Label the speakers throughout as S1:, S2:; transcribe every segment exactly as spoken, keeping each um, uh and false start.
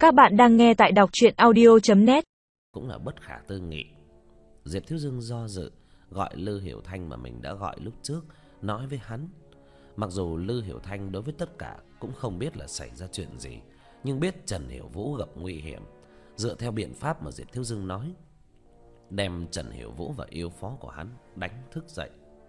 S1: Các bạn đang nghe tại đọc truyện audio chấm net.
S2: Cũng là bất khả tư nghị. Diệp Thiếu Dương do dự, gọi Lư Hiểu Thanh mà mình đã gọi lúc trước, nói với hắn. Mặc dù Lư Hiểu Thanh đối với tất cả cũng không biết là xảy ra chuyện gì, nhưng biết Trần Hiểu Vũ gặp nguy hiểm. Dựa theo biện pháp mà Diệp Thiếu Dương nói, đem Trần Hiểu Vũ và yêu phó của hắn đánh thức dậy.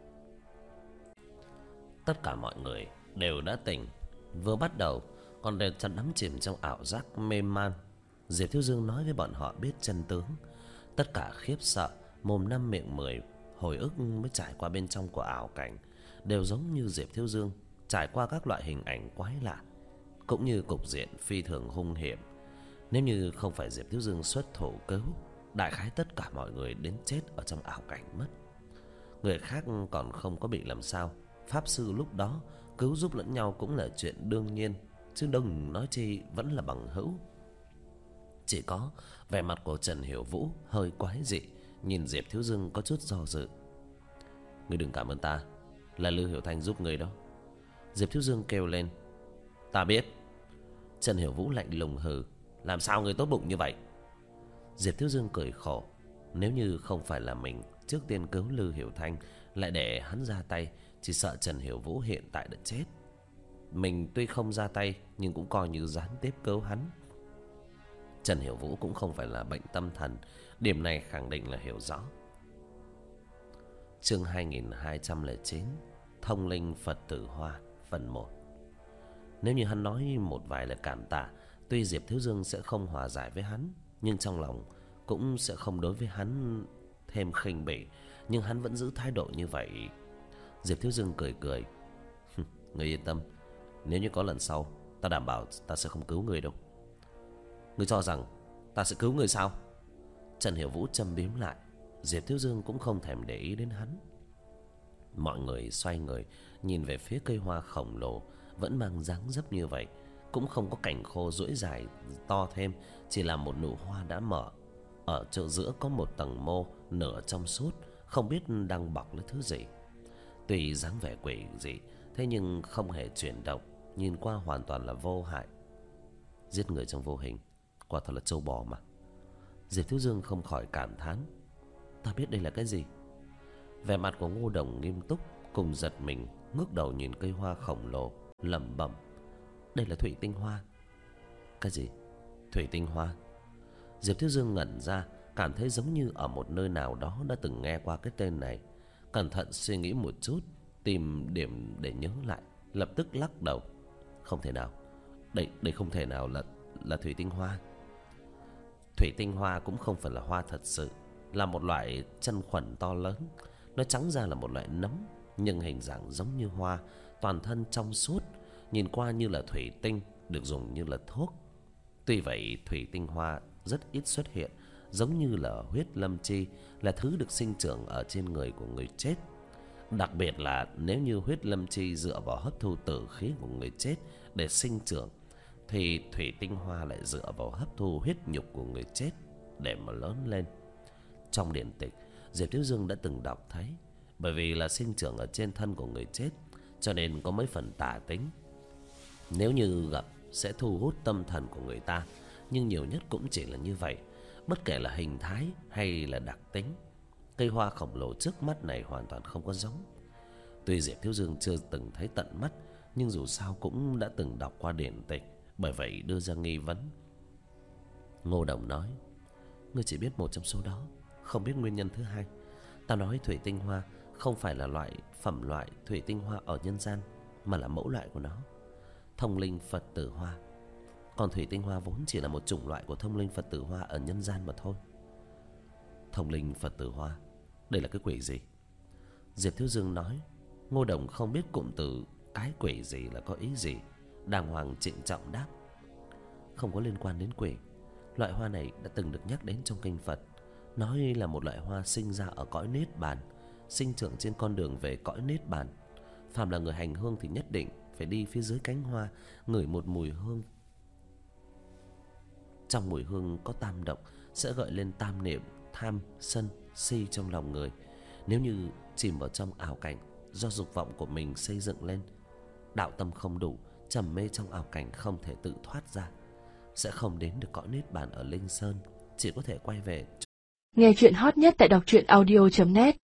S2: Tất cả mọi người đều đã tỉnh. Vừa bắt đầu còn đều chăn đắm chìm trong ảo giác mê man. Diệp Thiếu Dương nói với bọn họ biết chân tướng. Tất cả khiếp sợ, mồm năm miệng mười, hồi ức mới trải qua bên trong của ảo cảnh, đều giống như Diệp Thiếu Dương trải qua các loại hình ảnh quái lạ, cũng như cục diện phi thường hung hiểm. Nếu như không phải Diệp Thiếu Dương xuất thủ cứu, đại khái tất cả mọi người đến chết ở trong ảo cảnh mất. Người khác còn không có bị làm sao, pháp sư lúc đó cứu giúp lẫn nhau cũng là chuyện đương nhiên, chứ đừng nói chi vẫn là bằng hữu. Chỉ có vẻ mặt của Trần Hiểu Vũ hơi quái dị, nhìn Diệp Thiếu Dương có chút do dự. Ngươi đừng cảm ơn ta, là Lư Hiểu Thanh giúp ngươi đó. Diệp Thiếu Dương kêu lên. Ta biết. Trần Hiểu Vũ lạnh lùng hừ. Làm sao ngươi tốt bụng như vậy? Diệp Thiếu Dương cười khổ. Nếu như không phải là mình trước tiên cứu Lư Hiểu Thanh, lại để hắn ra tay, chỉ sợ Trần Hiểu Vũ hiện tại đã chết. Mình tuy không ra tay, nhưng cũng coi như gián tiếp cứu hắn. Trần Hiểu Vũ cũng không phải là bệnh tâm thần, điểm này khẳng định là hiểu rõ. Chương hai nghìn hai trăm lẻ chín, Thông linh Phật tử Hoa, phần một. Nếu như hắn nói một vài lời cảm tạ, tuy Diệp Thiếu Dương sẽ không hòa giải với hắn, nhưng trong lòng cũng sẽ không đối với hắn thêm khinh bỉ. Nhưng hắn vẫn giữ thái độ như vậy. Diệp Thiếu Dương cười cười. Ngươi yên tâm, nếu như có lần sau, ta đảm bảo ta sẽ không cứu người đâu. Ngươi cho rằng ta sẽ cứu người sao? Trần Hiểu Vũ châm biếm lại. Diệp Thiếu Dương cũng không thèm để ý đến hắn. Mọi người xoay người nhìn về phía cây hoa khổng lồ, vẫn mang dáng dấp như vậy, cũng không có cành khô duỗi dài to thêm, chỉ là một nụ hoa đã mở. Ở chỗ giữa có một tầng mô nửa trong suốt, không biết đang bọc lấy thứ gì. Tuy dáng vẻ quỷ dị, thế nhưng không hề chuyển động, nhìn qua hoàn toàn là vô hại. Giết người trong vô hình, quả thật là trâu bò mà. Diệp Thiếu Dương không khỏi cảm thán. Ta biết đây là cái gì? Vẻ mặt của Ngô Đồng nghiêm túc, cùng giật mình, ngước đầu nhìn cây hoa khổng lồ, lẩm bẩm. Đây là thủy tinh hoa. Cái gì? Thủy tinh hoa? Diệp Thiếu Dương ngẩn ra, cảm thấy giống như ở một nơi nào đó đã từng nghe qua cái tên này. Cẩn thận suy nghĩ một chút, tìm điểm để nhớ lại, lập tức lắc đầu. Không thể nào, đây đây không thể nào là là thủy tinh hoa. Thủy tinh hoa cũng không phải là hoa thật sự, là một loại chân khuẩn to lớn. Nó trắng ra là một loại nấm, nhưng hình dạng giống như hoa, toàn thân trong suốt, nhìn qua như là thủy tinh, được dùng như là thuốc. Tuy vậy thủy tinh hoa rất ít xuất hiện, giống như là huyết lâm chi, là thứ được sinh trưởng ở trên người của người chết. Đặc biệt là nếu như huyết lâm chi dựa vào hấp thu tử khí của người chết để sinh trưởng, thì thủy tinh hoa lại dựa vào hấp thu huyết nhục của người chết để mà lớn lên. Trong điển tịch, Diệp Thiếu Dương đã từng đọc thấy, bởi vì là sinh trưởng ở trên thân của người chết, cho nên có mấy phần tà tính. Nếu như gặp sẽ thu hút tâm thần của người ta, nhưng nhiều nhất cũng chỉ là như vậy, bất kể là hình thái hay là đặc tính. Cây hoa khổng lồ trước mắt này hoàn toàn không có giống. Tuy Diệp Thiếu Dương chưa từng thấy tận mắt, nhưng dù sao cũng đã từng đọc qua điển tịch, bởi vậy đưa ra nghi vấn. Ngô Đồng nói. Ngươi chỉ biết một trong số đó, không biết nguyên nhân thứ hai. Ta nói thủy tinh hoa không phải là loại phẩm loại thủy tinh hoa ở nhân gian, mà là mẫu loại của nó, thông linh Phật tử hoa. Còn thủy tinh hoa vốn chỉ là một chủng loại của thông linh Phật tử hoa ở nhân gian mà thôi. Thông linh Phật tử hoa, đây là cái quỷ gì? Diệp Thiếu Dương nói. Ngô Đồng không biết cụm từ cái quỷ gì là có ý gì, đàng hoàng trịnh trọng đáp. Không có liên quan đến quỷ. Loại hoa này đã từng được nhắc đến trong kinh Phật, nói là một loại hoa sinh ra ở cõi Niết Bàn, sinh trưởng trên con đường về cõi Niết Bàn. Phàm là người hành hương thì nhất định phải đi phía dưới cánh hoa, ngửi một mùi hương. Trong mùi hương có tam động, sẽ gợi lên tam niệm tham, sân, si trong lòng người. Nếu như chìm vào trong ảo cảnh do dục vọng của mình xây dựng lên, đạo tâm không đủ, trầm mê trong ảo cảnh không thể tự thoát ra, sẽ không đến được cõi niết bàn ở Linh Sơn, chỉ có thể quay về.
S3: Nghe chuyện hot nhất tại đọc truyện audio chấm net.